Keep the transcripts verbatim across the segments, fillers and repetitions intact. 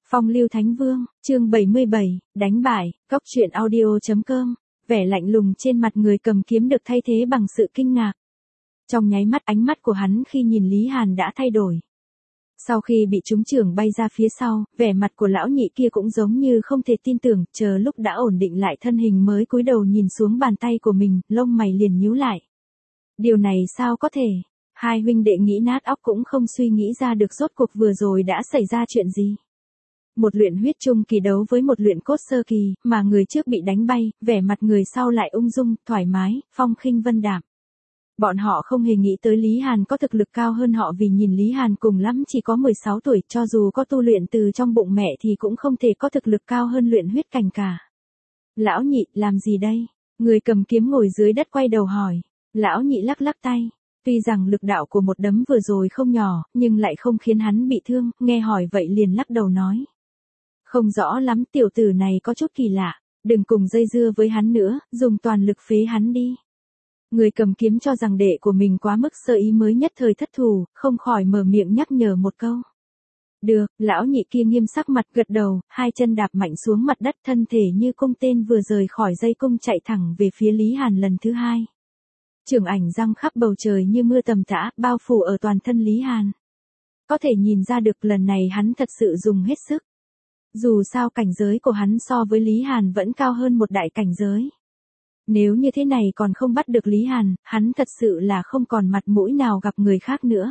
Phong lưu thánh vương, chương bảy mươi bảy, đánh bại, cốc truyện audio chấm com, vẻ lạnh lùng trên mặt người cầm kiếm được thay thế bằng sự kinh ngạc. Trong nháy mắt ánh mắt của hắn khi nhìn Lý Hàn đã thay đổi. Sau khi bị trúng chưởng bay ra phía sau, vẻ mặt của lão nhị kia cũng giống như không thể tin tưởng, chờ lúc đã ổn định lại thân hình mới cúi đầu nhìn xuống bàn tay của mình, lông mày liền nhíu lại. Điều này sao có thể? Hai huynh đệ nghĩ nát óc cũng không suy nghĩ ra được rốt cuộc vừa rồi đã xảy ra chuyện gì. Một luyện huyết trung kỳ đấu với một luyện cốt sơ kỳ, mà người trước bị đánh bay, vẻ mặt người sau lại ung dung, thoải mái, phong khinh vân đạm. Bọn họ không hề nghĩ tới Lý Hàn có thực lực cao hơn họ vì nhìn Lý Hàn cùng lắm chỉ có mười sáu tuổi, cho dù có tu luyện từ trong bụng mẹ thì cũng không thể có thực lực cao hơn luyện huyết cảnh cả. Lão nhị, làm gì đây? Người cầm kiếm ngồi dưới đất quay đầu hỏi. Lão nhị lắc lắc tay. Tuy rằng lực đạo của một đấm vừa rồi không nhỏ, nhưng lại không khiến hắn bị thương, nghe hỏi vậy liền lắc đầu nói. Không rõ lắm, tiểu tử này có chút kỳ lạ, đừng cùng dây dưa với hắn nữa, dùng toàn lực phế hắn đi. Người cầm kiếm cho rằng đệ của mình quá mức sơ ý mới nhất thời thất thủ, không khỏi mở miệng nhắc nhở một câu. Được, lão nhị kia nghiêm sắc mặt gật đầu, hai chân đạp mạnh xuống mặt đất, thân thể như cung tên vừa rời khỏi dây cung chạy thẳng về phía Lý Hàn lần thứ hai. Chưởng ảnh răng khắp bầu trời như mưa tầm tã, bao phủ ở toàn thân Lý Hàn. Có thể nhìn ra được lần này hắn thật sự dùng hết sức. Dù sao cảnh giới của hắn so với Lý Hàn vẫn cao hơn một đại cảnh giới. Nếu như thế này còn không bắt được Lý Hàn, hắn thật sự là không còn mặt mũi nào gặp người khác nữa.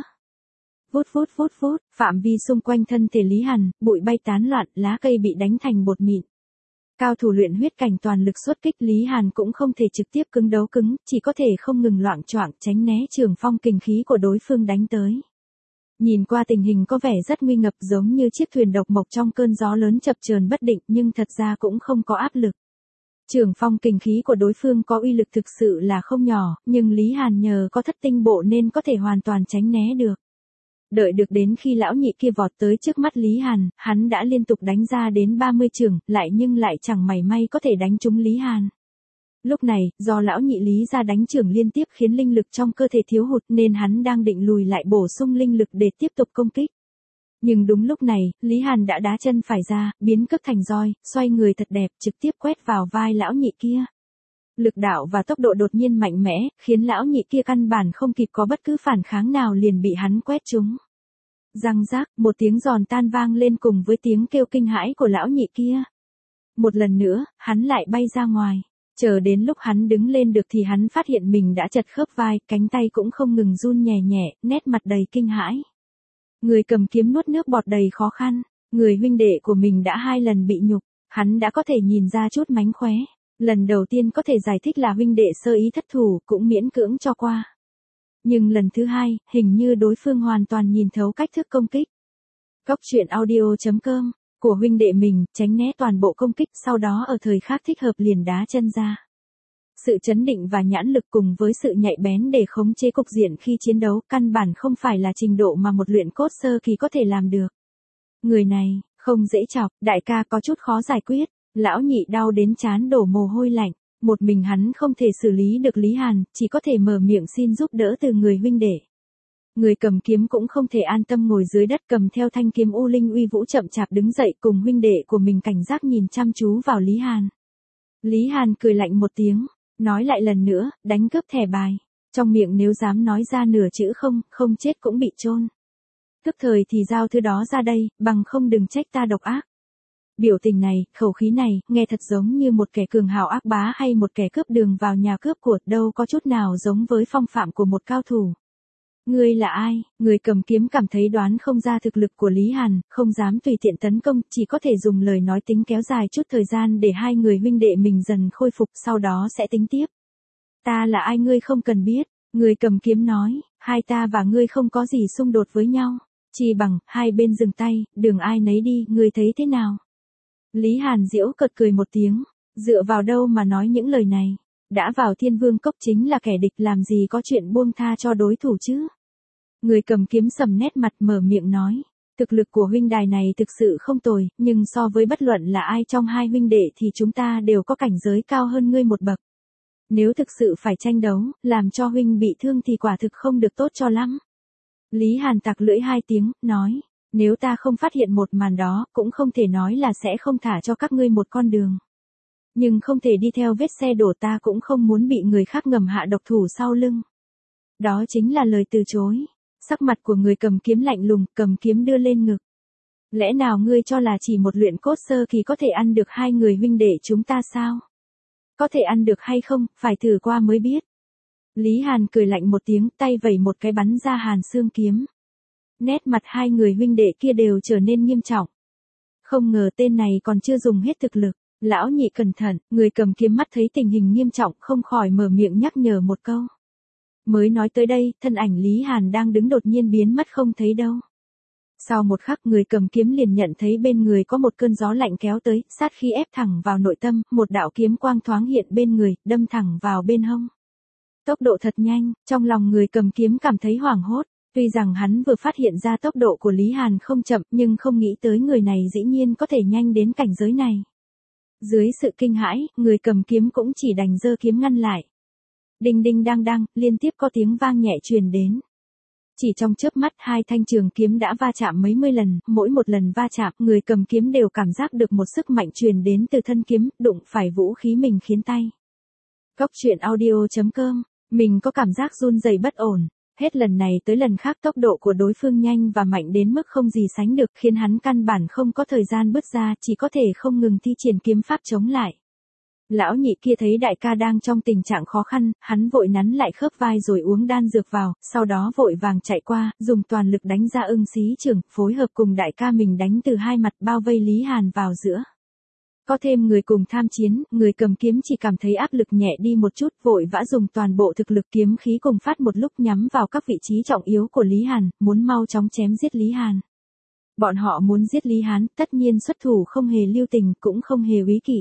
Vút vút vút vút, phạm vi xung quanh thân thể Lý Hàn, bụi bay tán loạn, lá cây bị đánh thành bột mịn. Cao thủ luyện huyết cảnh toàn lực xuất kích, Lý Hàn cũng không thể trực tiếp cứng đấu cứng, chỉ có thể không ngừng loạng choạng tránh né trường phong kình khí của đối phương đánh tới. Nhìn qua tình hình có vẻ rất nguy ngập, giống như chiếc thuyền độc mộc trong cơn gió lớn chập chờn bất định, nhưng thật ra cũng không có áp lực. Trường phong kình khí của đối phương có uy lực thực sự là không nhỏ, nhưng Lý Hàn nhờ có thất tinh bộ nên có thể hoàn toàn tránh né được. Đợi được đến khi lão nhị kia vọt tới trước mắt Lý Hàn, hắn đã liên tục đánh ra đến ba mươi chưởng, lại nhưng lại chẳng mảy may có thể đánh trúng Lý Hàn. Lúc này, do lão nhị Lý ra đánh chưởng liên tiếp khiến linh lực trong cơ thể thiếu hụt nên hắn đang định lùi lại bổ sung linh lực để tiếp tục công kích. Nhưng đúng lúc này, Lý Hàn đã đá chân phải ra, biến cước thành roi, xoay người thật đẹp, trực tiếp quét vào vai lão nhị kia. Lực đạo và tốc độ đột nhiên mạnh mẽ, khiến lão nhị kia căn bản không kịp có bất cứ phản kháng nào liền bị hắn quét trúng. Răng rác, một tiếng giòn tan vang lên cùng với tiếng kêu kinh hãi của lão nhị kia. Một lần nữa, hắn lại bay ra ngoài. Chờ đến lúc hắn đứng lên được thì hắn phát hiện mình đã chật khớp vai, cánh tay cũng không ngừng run nhẹ nhẹ, nét mặt đầy kinh hãi. Người cầm kiếm nuốt nước bọt đầy khó khăn, người huynh đệ của mình đã hai lần bị nhục, hắn đã có thể nhìn ra chút mánh khóe. Lần đầu tiên có thể giải thích là huynh đệ sơ ý thất thủ, cũng miễn cưỡng cho qua. Nhưng lần thứ hai, hình như đối phương hoàn toàn nhìn thấu cách thức công kích. Cốc truyện audio chấm com, của huynh đệ mình, tránh né toàn bộ công kích, sau đó ở thời khắc thích hợp liền đá chân ra. Sự chấn định và nhãn lực cùng với sự nhạy bén để khống chế cục diện khi chiến đấu, căn bản không phải là trình độ mà một luyện cốt sơ kỳ có thể làm được. Người này, không dễ chọc, đại ca có chút khó giải quyết. Lão nhị đau đến trán đổ mồ hôi lạnh, một mình hắn không thể xử lý được Lý Hàn, chỉ có thể mở miệng xin giúp đỡ từ người huynh đệ. Người cầm kiếm cũng không thể an tâm ngồi dưới đất cầm theo thanh kiếm u linh uy vũ chậm chạp đứng dậy cùng huynh đệ của mình cảnh giác nhìn chăm chú vào Lý Hàn. Lý Hàn cười lạnh một tiếng, nói lại lần nữa, đánh cướp thẻ bài. Trong miệng nếu dám nói ra nửa chữ không, không chết cũng bị chôn. Tức thời thì giao thứ đó ra đây, bằng không đừng trách ta độc ác. Biểu tình này, khẩu khí này, nghe thật giống như một kẻ cường hào ác bá hay một kẻ cướp đường vào nhà cướp của, đâu có chút nào giống với phong phạm của một cao thủ. Ngươi là ai? Người cầm kiếm cảm thấy đoán không ra thực lực của Lý Hàn, không dám tùy tiện tấn công, chỉ có thể dùng lời nói tính kéo dài chút thời gian để hai người huynh đệ mình dần khôi phục, sau đó sẽ tính tiếp. Ta là ai ngươi không cần biết, người cầm kiếm nói, hai ta và ngươi không có gì xung đột với nhau, chỉ bằng, hai bên dừng tay, đường ai nấy đi, ngươi thấy thế nào? Lý Hàn giễu cợt cười một tiếng, dựa vào đâu mà nói những lời này, đã vào Thiên Vương Cốc chính là kẻ địch, làm gì có chuyện buông tha cho đối thủ chứ. Người cầm kiếm sầm nét mặt mở miệng nói, thực lực của huynh đài này thực sự không tồi, nhưng so với bất luận là ai trong hai huynh đệ thì chúng ta đều có cảnh giới cao hơn ngươi một bậc. Nếu thực sự phải tranh đấu, làm cho huynh bị thương thì quả thực không được tốt cho lắm. Lý Hàn tặc lưỡi hai tiếng, nói, Nếu ta không phát hiện một màn đó, cũng không thể nói là sẽ không thả cho các ngươi một con đường. Nhưng không thể đi theo vết xe đổ, ta cũng không muốn bị người khác ngầm hạ độc thủ sau lưng. Đó chính là lời từ chối. Sắc mặt của người cầm kiếm lạnh lùng, cầm kiếm đưa lên ngực. Lẽ nào ngươi cho là chỉ một luyện cốt sơ kỳ có thể ăn được hai người huynh đệ chúng ta sao? Có thể ăn được hay không, phải thử qua mới biết. Lý Hàn cười lạnh một tiếng, tay vẩy một cái bắn ra hàn xương kiếm. Nét mặt hai người huynh đệ kia đều trở nên nghiêm trọng. Không ngờ tên này còn chưa dùng hết thực lực. Lão nhị cẩn thận, người cầm kiếm mắt thấy tình hình nghiêm trọng không khỏi mở miệng nhắc nhở một câu. Mới nói tới đây, thân ảnh Lý Hàn đang đứng đột nhiên biến mất không thấy đâu. Sau một khắc người cầm kiếm liền nhận thấy bên người có một cơn gió lạnh kéo tới, sát khí ép thẳng vào nội tâm, một đạo kiếm quang thoáng hiện bên người, đâm thẳng vào bên hông. Tốc độ thật nhanh, trong lòng người cầm kiếm cảm thấy hoảng hốt. Tuy rằng hắn vừa phát hiện ra tốc độ của Lý Hàn không chậm, nhưng không nghĩ tới người này dĩ nhiên có thể nhanh đến cảnh giới này. Dưới sự kinh hãi, người cầm kiếm cũng chỉ đành giơ kiếm ngăn lại. Đinh đinh đang đang, liên tiếp có tiếng vang nhẹ truyền đến. Chỉ trong chớp mắt hai thanh trường kiếm đã va chạm mấy mươi lần, mỗi một lần va chạm, người cầm kiếm đều cảm giác được một sức mạnh truyền đến từ thân kiếm, đụng phải vũ khí mình khiến tay. Cóc truyện audio chấm com, mình có cảm giác run rẩy bất ổn. Hết lần này tới lần khác tốc độ của đối phương nhanh và mạnh đến mức không gì sánh được, khiến hắn căn bản không có thời gian bứt ra, chỉ có thể không ngừng thi triển kiếm pháp chống lại. Lão nhị kia thấy đại ca đang trong tình trạng khó khăn, hắn vội nắn lại khớp vai rồi uống đan dược vào, sau đó vội vàng chạy qua, dùng toàn lực đánh ra ưng xí trường, phối hợp cùng đại ca mình đánh từ hai mặt bao vây Lý Hàn vào giữa. Có thêm người cùng tham chiến, người cầm kiếm chỉ cảm thấy áp lực nhẹ đi một chút, vội vã dùng toàn bộ thực lực kiếm khí cùng phát một lúc nhắm vào các vị trí trọng yếu của Lý Hàn, muốn mau chóng chém giết Lý Hàn. Bọn họ muốn giết Lý Hán, tất nhiên xuất thủ không hề lưu tình, cũng không hề úy kỵ.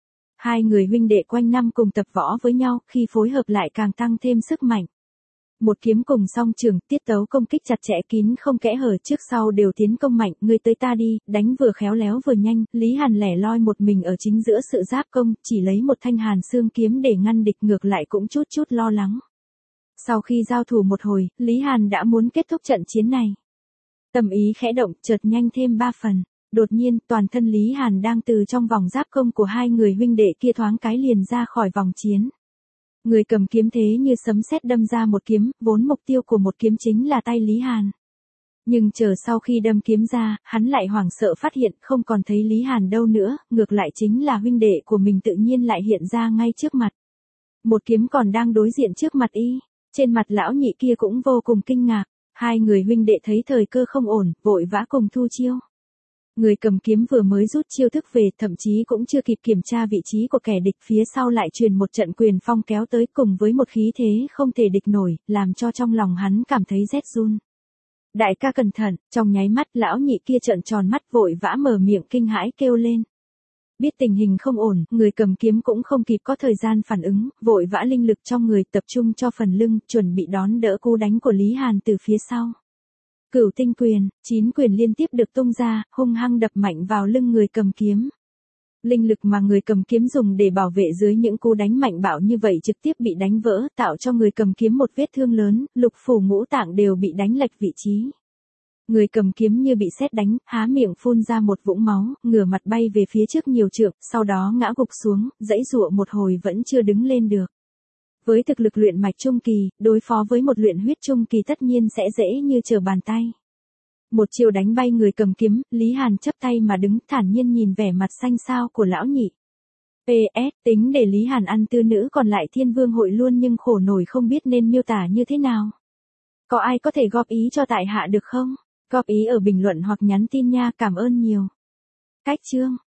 Hai người huynh đệ quanh năm cùng tập võ với nhau, khi phối hợp lại càng tăng thêm sức mạnh. Một kiếm cùng song trường, tiết tấu công kích chặt chẽ kín không kẽ hở, trước sau đều tiến công mạnh, ngươi tới ta đi, đánh vừa khéo léo vừa nhanh, Lý Hàn lẻ loi một mình ở chính giữa sự giáp công, chỉ lấy một thanh hàn xương kiếm để ngăn địch, ngược lại cũng chút chút lo lắng. Sau khi giao thủ một hồi, Lý Hàn đã muốn kết thúc trận chiến này. Tâm ý khẽ động, chợt nhanh thêm ba phần. Đột nhiên, toàn thân Lý Hàn đang từ trong vòng giáp công của hai người huynh đệ kia thoáng cái liền ra khỏi vòng chiến. Người cầm kiếm thế như sấm sét đâm ra một kiếm, vốn mục tiêu của một kiếm chính là tay Lý Hàn. Nhưng chờ sau khi đâm kiếm ra, hắn lại hoảng sợ phát hiện không còn thấy Lý Hàn đâu nữa, ngược lại chính là huynh đệ của mình tự nhiên lại hiện ra ngay trước mặt. Một kiếm còn đang đối diện trước mặt y, trên mặt lão nhị kia cũng vô cùng kinh ngạc, hai người huynh đệ thấy thời cơ không ổn, vội vã cùng thu chiêu. Người cầm kiếm vừa mới rút chiêu thức về, thậm chí cũng chưa kịp kiểm tra vị trí của kẻ địch, phía sau lại truyền một trận quyền phong kéo tới cùng với một khí thế không thể địch nổi, làm cho trong lòng hắn cảm thấy rét run. Đại ca cẩn thận, trong nháy mắt lão nhị kia trợn tròn mắt vội vã mở miệng kinh hãi kêu lên. Biết tình hình không ổn, người cầm kiếm cũng không kịp có thời gian phản ứng, vội vã linh lực trong người tập trung cho phần lưng, chuẩn bị đón đỡ cú đánh của Lý Hàn từ phía sau. Cửu tinh quyền, chín quyền liên tiếp được tung ra, hung hăng đập mạnh vào lưng người cầm kiếm. Linh lực mà người cầm kiếm dùng để bảo vệ dưới những cú đánh mạnh bạo như vậy trực tiếp bị đánh vỡ, tạo cho người cầm kiếm một vết thương lớn, lục phủ ngũ tạng đều bị đánh lệch vị trí. Người cầm kiếm như bị sét đánh, há miệng phun ra một vũng máu, ngửa mặt bay về phía trước nhiều trượng, sau đó ngã gục xuống, giãy giụa một hồi vẫn chưa đứng lên được. Với thực lực luyện mạch trung kỳ, đối phó với một luyện huyết trung kỳ tất nhiên sẽ dễ như trở bàn tay. Một chiều đánh bay người cầm kiếm, Lý Hàn chắp tay mà đứng, thản nhiên nhìn vẻ mặt xanh xao của lão nhị. pê ét, tính để Lý Hàn ăn tư nữ còn lại Thiên Vương hội luôn, nhưng khổ nổi không biết nên miêu tả như thế nào. Có ai có thể góp ý cho tại hạ được không? Góp ý ở bình luận hoặc nhắn tin nha, cảm ơn nhiều. Cách chương